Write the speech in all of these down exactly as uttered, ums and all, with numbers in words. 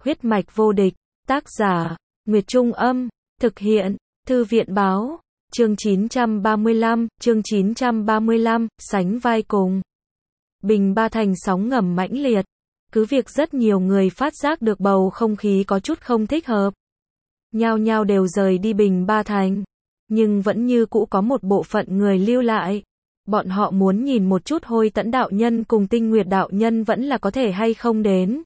Huyết mạch vô địch, tác giả, Nguyệt Trung Âm, thực hiện, Thư viện Báo, chương chín trăm ba mươi lăm, chương chín trăm ba mươi lăm, sánh vai cùng. Bình Ba Thành sóng ngầm mãnh liệt, cứ việc rất nhiều người phát giác được bầu không khí có chút không thích hợp. Nhao nhao đều rời đi Bình Ba Thành, nhưng vẫn như cũ có một bộ phận người lưu lại. Bọn họ muốn nhìn một chút Hôi Tẫn đạo nhân cùng Tinh Nguyệt đạo nhân vẫn là có thể hay không đến.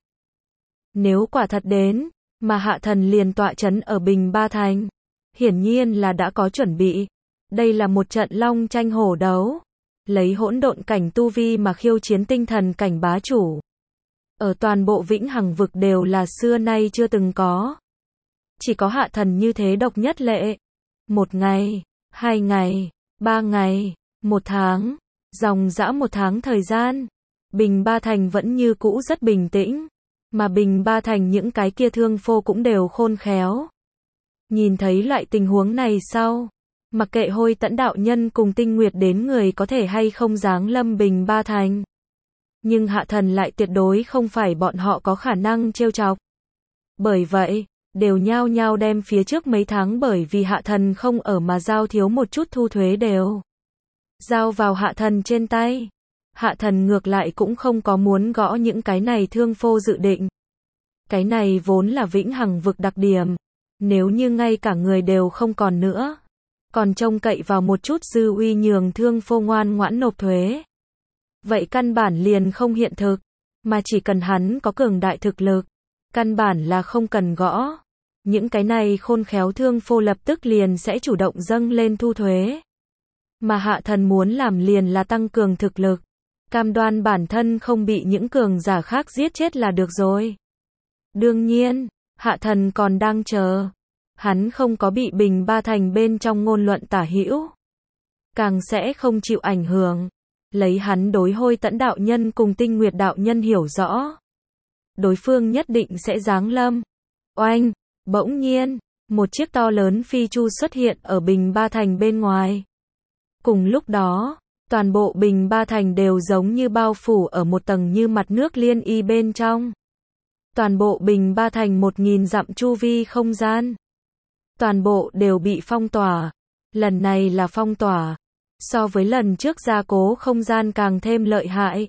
Nếu quả thật đến, mà Hạ Thần liền tọa trấn ở Bình Ba Thành, hiển nhiên là đã có chuẩn bị. Đây là một trận long tranh hổ đấu, lấy hỗn độn cảnh tu vi mà khiêu chiến tinh thần cảnh bá chủ. Ở toàn bộ Vĩnh Hằng vực đều là xưa nay chưa từng có. Chỉ có Hạ Thần như thế độc nhất lệ. Một ngày, hai ngày, ba ngày, một tháng, dòng dã một tháng thời gian, Bình Ba Thành vẫn như cũ rất bình tĩnh, mà Bình Ba Thành những cái kia thương phô cũng đều khôn khéo. Nhìn thấy loại tình huống này sau, mặc kệ Hôi Tẫn đạo nhân cùng Tinh Nguyệt đến người có thể hay không giáng lâm Bình Ba Thành, nhưng Hạ Thần lại tuyệt đối không phải bọn họ có khả năng trêu chọc. Bởi vậy, đều nhao nhao đem phía trước mấy tháng bởi vì Hạ Thần không ở mà giao thiếu một chút thu thuế đều giao vào Hạ Thần trên tay. Hạ Thần ngược lại cũng không có muốn gõ những cái này thương phô dự định. Cái này vốn là Vĩnh Hằng vực đặc điểm. Nếu như ngay cả người đều không còn nữa, còn trông cậy vào một chút dư uy nhường thương phô ngoan ngoãn nộp thuế, vậy căn bản liền không hiện thực. Mà chỉ cần hắn có cường đại thực lực, căn bản là không cần gõ. Những cái này khôn khéo thương phô lập tức liền sẽ chủ động dâng lên thu thuế. Mà Hạ Thần muốn làm liền là tăng cường thực lực, cam đoan bản thân không bị những cường giả khác giết chết là được rồi. Đương nhiên, Hạ Thần còn đang chờ. Hắn không có bị Bình Ba Thành bên trong ngôn luận tả hữu, càng sẽ không chịu ảnh hưởng. Lấy hắn đối Hôi Tẫn đạo nhân cùng Tinh Nguyệt đạo nhân hiểu rõ, đối phương nhất định sẽ giáng lâm. Oanh, bỗng nhiên, một chiếc to lớn phi chu xuất hiện ở Bình Ba Thành bên ngoài. Cùng lúc đó, toàn bộ Bình Ba Thành đều giống như bao phủ ở một tầng như mặt nước liên y bên trong. Toàn bộ Bình Ba Thành một nghìn dặm chu vi không gian, toàn bộ đều bị phong tỏa. Lần này là phong tỏa, so với lần trước gia cố không gian càng thêm lợi hại.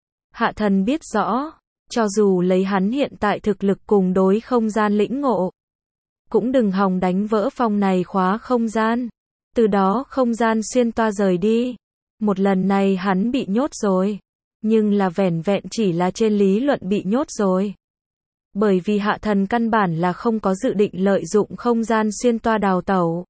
Hạ Thần biết rõ, cho dù lấy hắn hiện tại thực lực cùng đối không gian lĩnh ngộ, cũng đừng hòng đánh vỡ phong này khóa không gian, từ đó không gian xuyên toa rời đi. Một lần này hắn bị nhốt rồi, nhưng là vẻn vẹn chỉ là trên lý luận bị nhốt rồi. Bởi vì Hạ Thần căn bản là không có dự định lợi dụng không gian xuyên toa đào tẩu.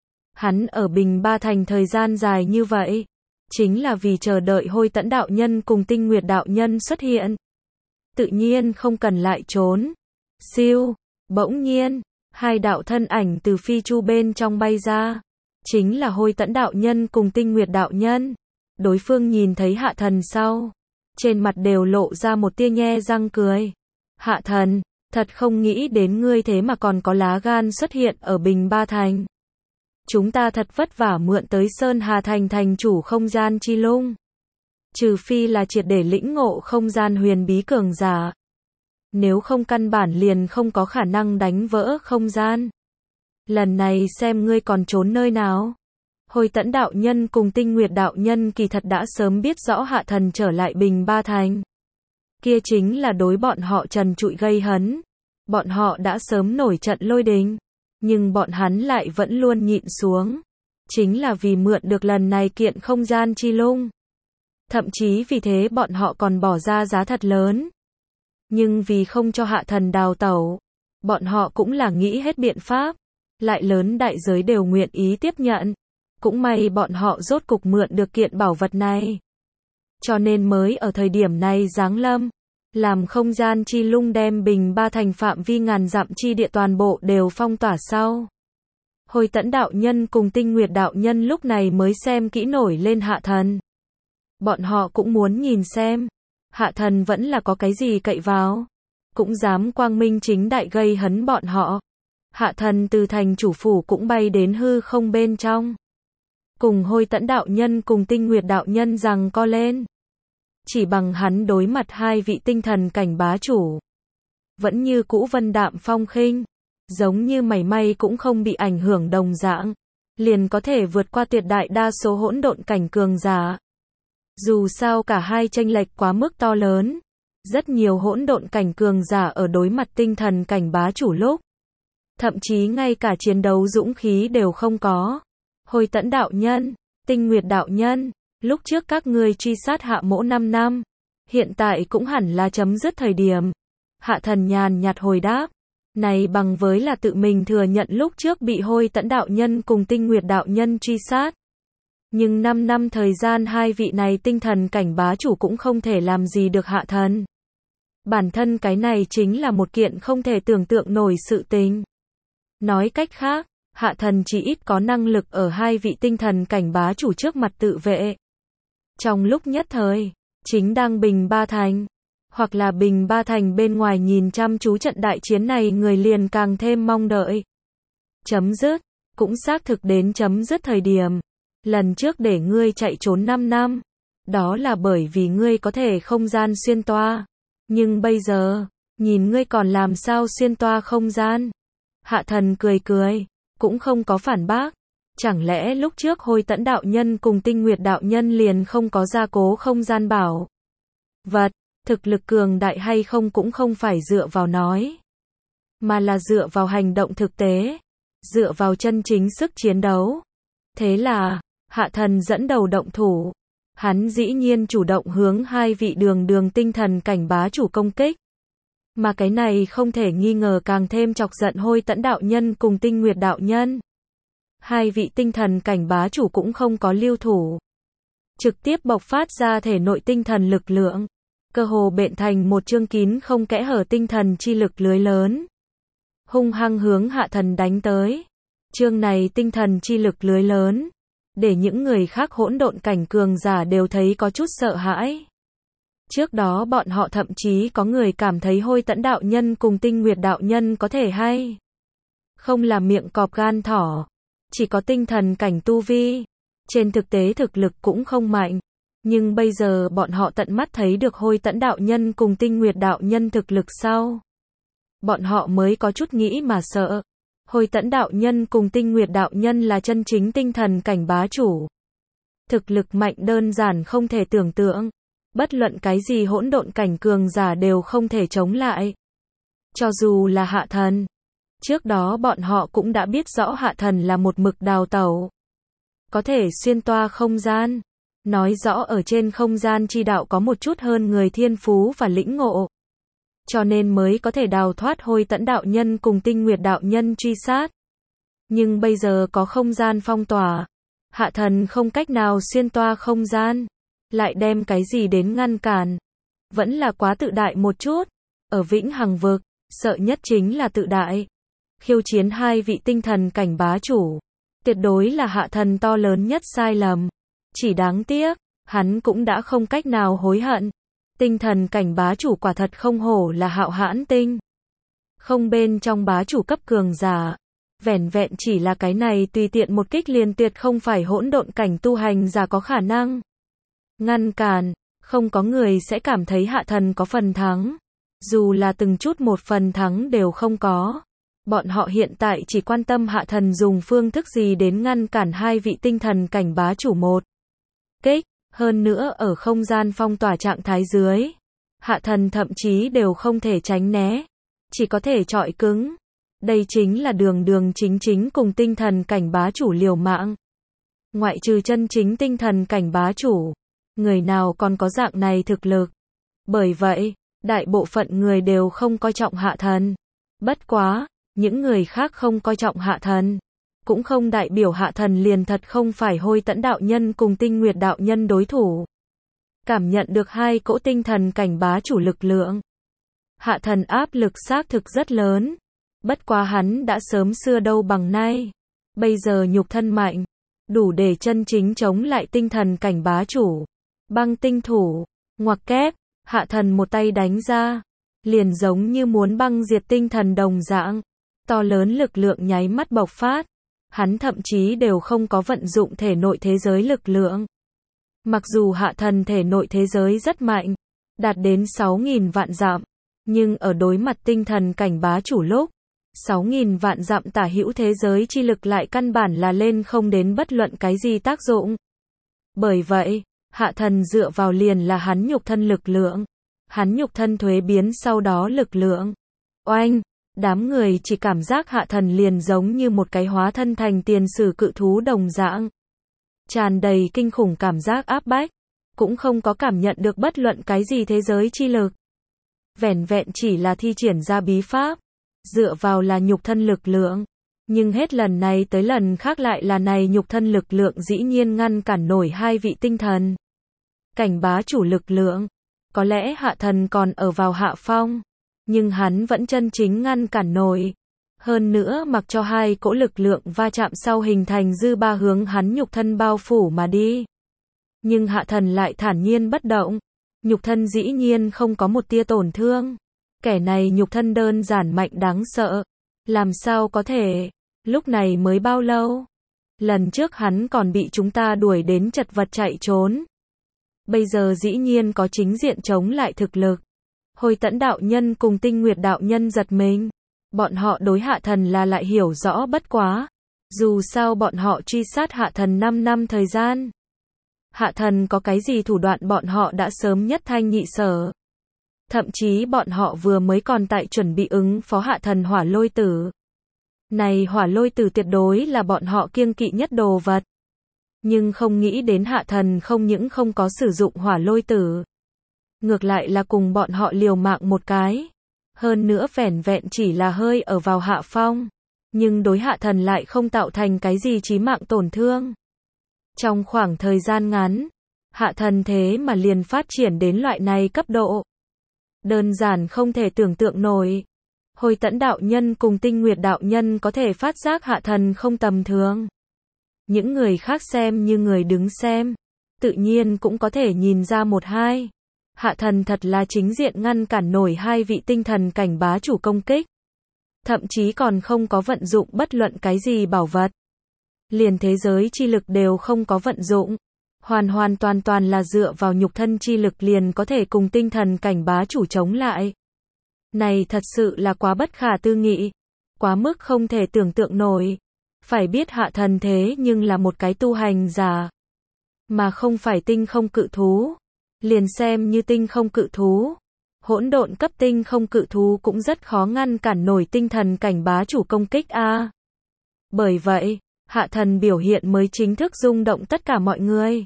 Hắn ở Bình Ba Thành thời gian dài như vậy, chính là vì chờ đợi Hôi Tẫn đạo nhân cùng Tinh Nguyệt đạo nhân xuất hiện. Tự nhiên không cần lại trốn. Siêu, bỗng nhiên, hai đạo thân ảnh từ phi chu bên trong bay ra. Chính là Hôi Tẫn đạo nhân cùng Tinh Nguyệt đạo nhân. Đối phương nhìn thấy Hạ Thần sau, trên mặt đều lộ ra một tia nhe răng cười. Hạ Thần, thật không nghĩ đến ngươi thế mà còn có lá gan xuất hiện ở Bình Ba Thành. Chúng ta thật vất vả mượn tới Sơn Hà Thành thành chủ không gian chi lung. Trừ phi là triệt để lĩnh ngộ không gian huyền bí cường giả. Nếu không căn bản liền không có khả năng đánh vỡ không gian. Lần này xem ngươi còn trốn nơi nào. Hôi Tẫn đạo nhân cùng Tinh Nguyệt đạo nhân kỳ thật đã sớm biết rõ Hạ Thần trở lại Bình Ba Thành. Kia chính là đối bọn họ trần trụi gây hấn. Bọn họ đã sớm nổi trận lôi đình, nhưng bọn hắn lại vẫn luôn nhịn xuống. Chính là vì mượn được lần này kiện không gian chi lung. Thậm chí vì thế bọn họ còn bỏ ra giá thật lớn. Nhưng vì không cho Hạ Thần đào tẩu, bọn họ cũng là nghĩ hết biện pháp, lại lớn đại giới đều nguyện ý tiếp nhận. Cũng may bọn họ rốt cục mượn được kiện bảo vật này. Cho nên mới ở thời điểm này giáng lâm, làm không gian chi lung đem Bình Ba Thành phạm vi ngàn dặm chi địa toàn bộ đều phong tỏa sau. Hôi Tẫn đạo nhân cùng Tinh Nguyệt đạo nhân lúc này mới xem kỹ nổi lên Hạ Thần. Bọn họ cũng muốn nhìn xem, Hạ Thần vẫn là có cái gì cậy vào, cũng dám quang minh chính đại gây hấn bọn họ. Hạ Thần từ thành chủ phủ cũng bay đến hư không bên trong, cùng Hôi Tẫn đạo nhân cùng Tinh Nguyệt đạo nhân rằng co lên. Chỉ bằng hắn đối mặt hai vị tinh thần cảnh bá chủ, vẫn như cũ vân đạm phong khinh, giống như mảy may cũng không bị ảnh hưởng đồng dạng, liền có thể vượt qua tuyệt đại đa số hỗn độn cảnh cường giả. Dù sao cả hai chênh lệch quá mức to lớn, rất nhiều hỗn độn cảnh cường giả ở đối mặt tinh thần cảnh bá chủ lúc, thậm chí ngay cả chiến đấu dũng khí đều không có. Hồi Tẫn đạo nhân, Tinh Nguyệt đạo nhân, lúc trước các ngươi truy sát Hạ Mỗ năm năm, hiện tại cũng hẳn là chấm dứt thời điểm. Hạ Thần nhàn nhạt hồi đáp, này bằng với là tự mình thừa nhận lúc trước bị Hồi Tẫn đạo nhân cùng Tinh Nguyệt đạo nhân truy sát. Nhưng năm năm thời gian hai vị này tinh thần cảnh bá chủ cũng không thể làm gì được Hạ Thần. Bản thân cái này chính là một kiện không thể tưởng tượng nổi sự tình. Nói cách khác, Hạ Thần chỉ ít có năng lực ở hai vị tinh thần cảnh bá chủ trước mặt tự vệ. Trong lúc nhất thời, chính đang Bình Ba Thành, hoặc là Bình Ba Thành bên ngoài nhìn chăm chú trận đại chiến này người liền càng thêm mong đợi. Chấm dứt, cũng xác thực đến chấm dứt thời điểm. Lần trước để ngươi chạy trốn năm năm, đó là bởi vì ngươi có thể không gian xuyên toa. Nhưng bây giờ, nhìn ngươi còn làm sao xuyên toa không gian. Hạ Thần cười cười, cũng không có phản bác. Chẳng lẽ lúc trước Hồi Tẫn đạo nhân cùng Tinh Nguyệt đạo nhân liền không có gia cố không gian bảo vật, thực lực cường đại hay không cũng không phải dựa vào nói, mà là dựa vào hành động thực tế, dựa vào chân chính sức chiến đấu. Thế là, Hạ Thần dẫn đầu động thủ. Hắn dĩ nhiên chủ động hướng hai vị đường đường tinh thần cảnh bá chủ công kích. Mà cái này không thể nghi ngờ càng thêm chọc giận Hồi Tẫn đạo nhân cùng Tinh Nguyệt đạo nhân. Hai vị tinh thần cảnh bá chủ cũng không có lưu thủ. Trực tiếp bộc phát ra thể nội tinh thần lực lượng. Cơ hồ bện thành một chương kín không kẽ hở tinh thần chi lực lưới lớn. Hung hăng hướng Hạ Thần đánh tới. Chương này tinh thần chi lực lưới lớn, để những người khác hỗn độn cảnh cường giả đều thấy có chút sợ hãi. Trước đó bọn họ thậm chí có người cảm thấy Hồi Tẫn đạo nhân cùng Tinh Nguyệt đạo nhân có thể hay không là miệng cọp gan thỏ, chỉ có tinh thần cảnh tu vi, trên thực tế thực lực cũng không mạnh. Nhưng bây giờ bọn họ tận mắt thấy được Hồi Tẫn đạo nhân cùng Tinh Nguyệt đạo nhân thực lực sau, bọn họ mới có chút nghĩ mà sợ. Hồi Tẫn đạo nhân cùng Tinh Nguyệt đạo nhân là chân chính tinh thần cảnh bá chủ. Thực lực mạnh đơn giản không thể tưởng tượng. Bất luận cái gì hỗn độn cảnh cường giả đều không thể chống lại. Cho dù là Hạ Thần. Trước đó bọn họ cũng đã biết rõ Hạ Thần là một mực đào tẩu. Có thể xuyên toa không gian. Nói rõ ở trên không gian chi đạo có một chút hơn người thiên phú và lĩnh ngộ. Cho nên mới có thể đào thoát Hồi Tẫn đạo nhân cùng Tinh Nguyệt đạo nhân truy sát. Nhưng bây giờ có không gian phong tỏa. Hạ Thần không cách nào xuyên toa không gian. Lại đem cái gì đến ngăn cản. Vẫn là quá tự đại một chút. Ở Vĩnh Hằng vực, sợ nhất chính là tự đại. Khiêu chiến hai vị tinh thần cảnh bá chủ. Tuyệt đối là Hạ Thần to lớn nhất sai lầm. Chỉ đáng tiếc, hắn cũng đã không cách nào hối hận. Tinh thần cảnh bá chủ quả thật không hổ là Hạo Hãn tinh. Không bên trong bá chủ cấp cường giả. Vẻn vẹn chỉ là cái này tùy tiện một kích liền tuyệt không phải hỗn độn cảnh tu hành giả có khả năng ngăn cản. Không có người sẽ cảm thấy Hạ Thần có phần thắng. Dù là từng chút một phần thắng đều không có. Bọn họ hiện tại chỉ quan tâm Hạ Thần dùng phương thức gì đến ngăn cản hai vị tinh thần cảnh bá chủ một kích. Hơn nữa ở không gian phong tỏa trạng thái dưới, Hạ Thần thậm chí đều không thể tránh né, chỉ có thể chọi cứng. Đây chính là đường đường chính chính cùng tinh thần cảnh bá chủ liều mạng. Ngoại trừ chân chính tinh thần cảnh bá chủ, người nào còn có dạng này thực lực. Bởi vậy, đại bộ phận người đều không coi trọng Hạ Thần. Bất quá, những người khác không coi trọng Hạ Thần, cũng không đại biểu Hạ Thần liền thật không phải Hồi Tẫn đạo nhân cùng Tinh Nguyệt đạo nhân đối thủ. Cảm nhận được hai cỗ tinh thần cảnh bá chủ lực lượng, Hạ Thần áp lực xác thực rất lớn. Bất quá hắn đã sớm xưa đâu bằng nay. Bây giờ nhục thân mạnh, đủ để chân chính chống lại tinh thần cảnh bá chủ. Băng tinh thủ, ngoặc kép, Hạ Thần một tay đánh ra, liền giống như muốn băng diệt tinh thần đồng dạng. To lớn lực lượng nháy mắt bộc phát. Hắn thậm chí đều không có vận dụng thể nội thế giới lực lượng. Mặc dù Hạ Thần thể nội thế giới rất mạnh, đạt đến sáu nghìn vạn dặm, Nhưng ở đối mặt tinh thần cảnh bá chủ lúc sáu nghìn vạn dặm tả hữu thế giới chi lực lại căn bản là lên không đến bất luận cái gì tác dụng. Bởi vậy, hạ thần dựa vào liền là hắn nhục thân lực lượng. Hắn nhục thân thuế biến sau đó lực lượng. Oanh! Đám người chỉ cảm giác hạ thần liền giống như một cái hóa thân thành tiền sử cự thú đồng dạng. Tràn đầy kinh khủng cảm giác áp bách. Cũng không có cảm nhận được bất luận cái gì thế giới chi lực. Vẻn vẹn chỉ là thi triển ra bí pháp. Dựa vào là nhục thân lực lượng. Nhưng hết lần này tới lần khác lại là này nhục thân lực lượng dĩ nhiên ngăn cản nổi hai vị tinh thần. Cảnh bá chủ lực lượng. Có lẽ hạ thần còn ở vào hạ phong. Nhưng hắn vẫn chân chính ngăn cản nổi. Hơn nữa mặc cho hai cỗ lực lượng va chạm sau hình thành dư ba hướng hắn nhục thân bao phủ mà đi. Nhưng hạ thần lại thản nhiên bất động. Nhục thân dĩ nhiên không có một tia tổn thương. Kẻ này nhục thân đơn giản mạnh đáng sợ. Làm sao có thể? Lúc này mới bao lâu? Lần trước hắn còn bị chúng ta đuổi đến chật vật chạy trốn. Bây giờ dĩ nhiên có chính diện chống lại thực lực. Hồi Tẫn đạo nhân cùng Tinh Nguyệt đạo nhân giật mình. Bọn họ đối hạ thần là lại hiểu rõ bất quá. Dù sao bọn họ truy sát hạ thần năm năm thời gian. Hạ thần có cái gì thủ đoạn bọn họ đã sớm nhất thanh nhị sở. Thậm chí bọn họ vừa mới còn tại chuẩn bị ứng phó hạ thần hỏa lôi tử. Này hỏa lôi tử tuyệt đối là bọn họ kiêng kỵ nhất đồ vật. Nhưng không nghĩ đến hạ thần không những không có sử dụng hỏa lôi tử. Ngược lại là cùng bọn họ liều mạng một cái. Hơn nữa vẻn vẹn chỉ là hơi ở vào hạ phong. Nhưng đối hạ thần lại không tạo thành cái gì chí mạng tổn thương. Trong khoảng thời gian ngắn, hạ thần thế mà liền phát triển đến loại này cấp độ. Đơn giản không thể tưởng tượng nổi. Hồi Tẫn đạo nhân cùng Tinh Nguyệt đạo nhân có thể phát giác hạ thần không tầm thường. Những người khác xem như người đứng xem, tự nhiên cũng có thể nhìn ra một hai. Hạ thần thật là chính diện ngăn cản nổi hai vị tinh thần cảnh bá chủ công kích. Thậm chí còn không có vận dụng bất luận cái gì bảo vật. Liền thế giới chi lực đều không có vận dụng. Hoàn hoàn toàn toàn là dựa vào nhục thân chi lực liền có thể cùng tinh thần cảnh bá chủ chống lại. Này thật sự là quá bất khả tư nghị. Quá mức không thể tưởng tượng nổi. Phải biết hạ thần thế nhưng là một cái tu hành giả. Mà không phải tinh không cự thú. Liền xem như tinh không cự thú. Hỗn độn cấp tinh không cự thú cũng rất khó ngăn cản nổi tinh thần cảnh bá chủ công kích a. Bởi vậy, hạ thần biểu hiện mới chính thức rung động tất cả mọi người.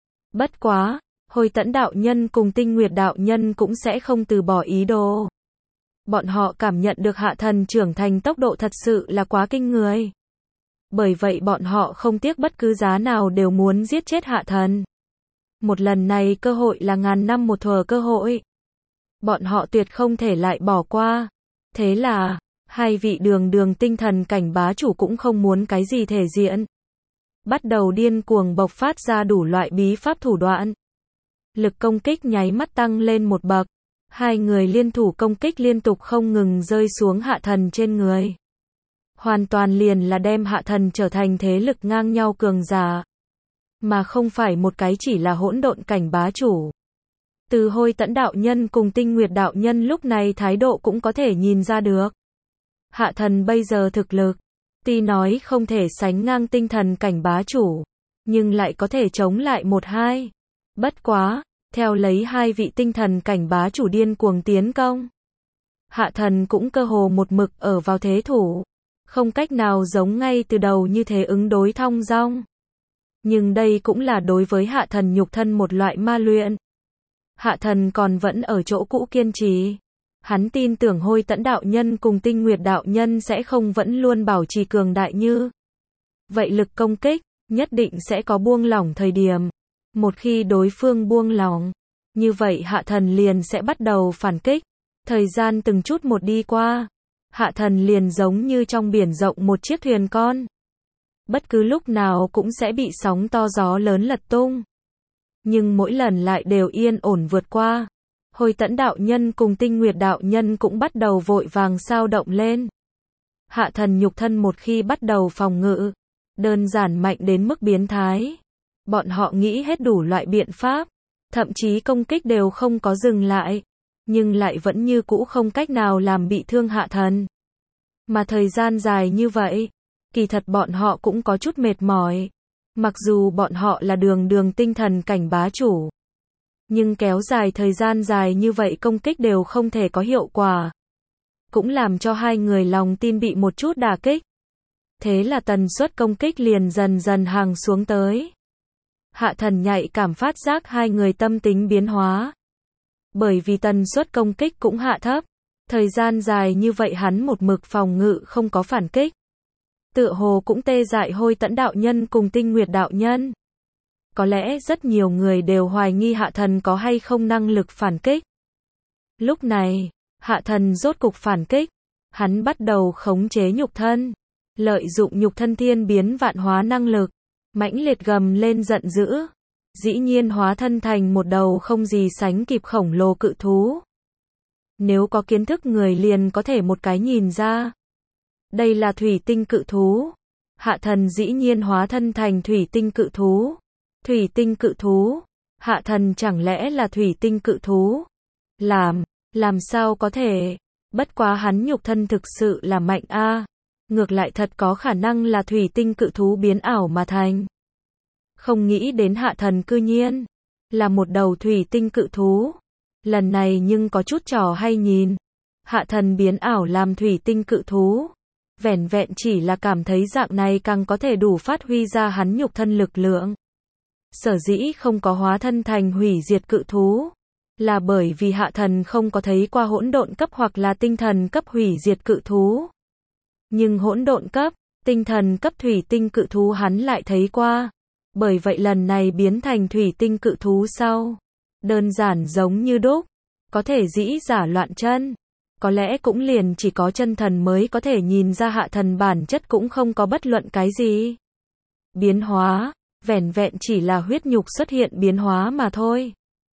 Bất quá, Hồi Tẫn đạo nhân cùng Tinh Nguyệt đạo nhân cũng sẽ không từ bỏ ý đồ. Bọn họ cảm nhận được hạ thần trưởng thành tốc độ thật sự là quá kinh người. Bởi vậy bọn họ không tiếc bất cứ giá nào đều muốn giết chết hạ thần. Một lần này cơ hội là ngàn năm một thuở cơ hội. Bọn họ tuyệt không thể lại bỏ qua. Thế là, hai vị đường đường tinh thần cảnh bá chủ cũng không muốn cái gì thể diện. Bắt đầu điên cuồng bộc phát ra đủ loại bí pháp thủ đoạn. Lực công kích nháy mắt tăng lên một bậc. Hai người liên thủ công kích liên tục không ngừng rơi xuống hạ thần trên người. Hoàn toàn liền là đem hạ thần trở thành thế lực ngang nhau cường giả. Mà không phải một cái chỉ là hỗn độn cảnh bá chủ. Từ Hồi Tẫn đạo nhân cùng Tinh Nguyệt đạo nhân lúc này thái độ cũng có thể nhìn ra được. Hạ thần bây giờ thực lực, tuy nói không thể sánh ngang tinh thần cảnh bá chủ, nhưng lại có thể chống lại một hai. Bất quá, theo lấy hai vị tinh thần cảnh bá chủ điên cuồng tiến công. Hạ thần cũng cơ hồ một mực ở vào thế thủ, không cách nào giống ngay từ đầu như thế ứng đối thong dong. Nhưng đây cũng là đối với hạ thần nhục thân một loại ma luyện. Hạ thần còn vẫn ở chỗ cũ kiên trì. Hắn tin tưởng Hồi Tẫn đạo nhân cùng Tinh Nguyệt đạo nhân sẽ không vẫn luôn bảo trì cường đại như. Vậy lực công kích, nhất định sẽ có buông lỏng thời điểm. Một khi đối phương buông lỏng, như vậy hạ thần liền sẽ bắt đầu phản kích. Thời gian từng chút một đi qua, hạ thần liền giống như trong biển rộng một chiếc thuyền con. Bất cứ lúc nào cũng sẽ bị sóng to gió lớn lật tung. Nhưng mỗi lần lại đều yên ổn vượt qua. Hồi Tẫn đạo nhân cùng Tinh Nguyệt đạo nhân cũng bắt đầu vội vàng sao động lên. Hạ thần nhục thân một khi bắt đầu phòng ngự, đơn giản mạnh đến mức biến thái. Bọn họ nghĩ hết đủ loại biện pháp, thậm chí công kích đều không có dừng lại. nhưng lại vẫn như cũ không cách nào làm bị thương Hạ Thần. Mà thời gian dài như vậy, kỳ thật bọn họ cũng có chút mệt mỏi. Mặc dù bọn họ là đường đường tinh thần cảnh bá chủ, nhưng kéo dài thời gian dài như vậy công kích đều không thể có hiệu quả. Cũng làm cho hai người lòng tin bị một chút đả kích. Thế là tần suất công kích liền dần dần hàng xuống tới. Hạ Thần nhạy cảm phát giác hai người tâm tính biến hóa. Bởi vì tần suất công kích cũng hạ thấp. Thời gian dài như vậy hắn một mực phòng ngự không có phản kích. Tựa hồ cũng tê dại Hôi Tẫn đạo nhân cùng Tinh Nguyệt đạo nhân. Có lẽ rất nhiều người đều hoài nghi Hạ Thần có hay không năng lực phản kích. Lúc này, Hạ Thần rốt cục phản kích. Hắn bắt đầu khống chế nhục thân. Lợi dụng nhục thân thiên biến vạn hóa năng lực. Mãnh liệt gầm lên giận dữ. Dĩ nhiên hóa thân thành một đầu không gì sánh kịp khổng lồ cự thú. Nếu có kiến thức người liền có thể một cái nhìn ra. Đây là thủy tinh cự thú. Hạ Thần dĩ nhiên hóa thân thành thủy tinh cự thú. Thủy tinh cự thú. Hạ Thần chẳng lẽ là thủy tinh cự thú? Làm, làm sao có thể? Bất quá hắn nhục thân thực sự là mạnh a. À. Ngược lại thật có khả năng là thủy tinh cự thú biến ảo mà thành. Không nghĩ đến Hạ Thần cư nhiên là một đầu thủy tinh cự thú. Lần này nhưng có chút trò hay nhìn. Hạ Thần biến ảo làm thủy tinh cự thú. Vẻn vẹn chỉ là cảm thấy dạng này càng có thể đủ phát huy ra hắn nhục thân lực lượng. Sở dĩ không có hóa thân thành hủy diệt cự thú, là bởi vì Hạ Thần không có thấy qua hỗn độn cấp hoặc là tinh thần cấp hủy diệt cự thú. Nhưng hỗn độn cấp, tinh thần cấp thủy tinh cự thú hắn lại thấy qua. Bởi vậy lần này biến thành thủy tinh cự thú sau, đơn giản giống như đúc, có thể dĩ giả loạn chân. Có lẽ cũng liền chỉ có chân thần mới có thể nhìn ra Hạ Thần bản chất cũng không có bất luận cái gì biến hóa, vẻn vẹn chỉ là huyết nhục xuất hiện biến hóa mà thôi.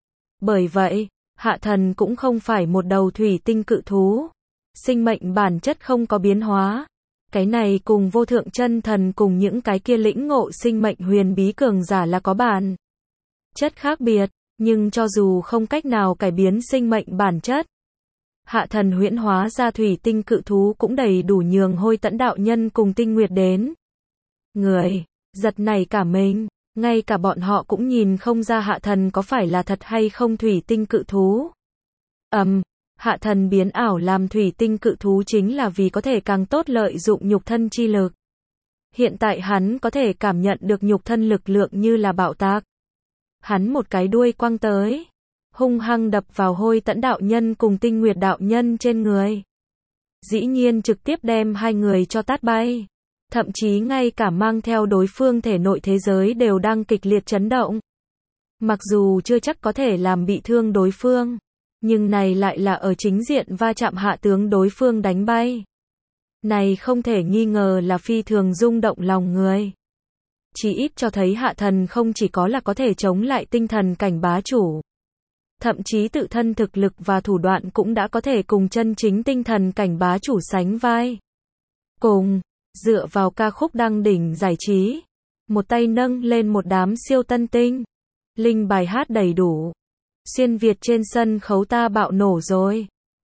Bởi vậy, Hạ Thần cũng không phải một đầu thủy tinh cự thú. Sinh mệnh bản chất không có biến hóa. Cái này cùng vô thượng chân thần cùng những cái kia lĩnh ngộ sinh mệnh huyền bí cường giả là có bản chất khác biệt, nhưng cho dù không cách nào cải biến sinh mệnh bản chất, Hạ Thần huyễn hóa ra thủy tinh cự thú cũng đầy đủ nhường Hôi Tẫn đạo nhân cùng Tinh Nguyệt đến. Người, giật nảy cả mình, ngay cả bọn họ cũng nhìn không ra Hạ Thần có phải là thật hay không thủy tinh cự thú. Ầm, um, Hạ Thần biến ảo làm thủy tinh cự thú chính là vì có thể càng tốt lợi dụng nhục thân chi lực. Hiện tại hắn có thể cảm nhận được nhục thân lực lượng như là bạo tạc. Hắn một cái đuôi quăng tới, hung hăng đập vào Hôi Tẫn đạo nhân cùng Tinh Nguyệt đạo nhân trên người. Dĩ nhiên trực tiếp đem hai người cho tát bay. Thậm chí ngay cả mang theo đối phương thể nội thế giới đều đang kịch liệt chấn động. Mặc dù chưa chắc có thể làm bị thương đối phương, nhưng này lại là ở chính diện va chạm hạ tướng đối phương đánh bay. Này không thể nghi ngờ là phi thường rung động lòng người. Chỉ ít cho thấy Hạ Thần không chỉ có là có thể chống lại tinh thần cảnh bá chủ, thậm chí tự thân thực lực và thủ đoạn cũng đã có thể cùng chân chính tinh thần cảnh bá chủ sánh vai. Cùng, dựa vào ca khúc đăng đỉnh giải trí, một tay nâng lên một đám siêu tân tinh, linh bài hát đầy đủ. Xuyên Việt trên sân khấu ta bạo nổ rồi.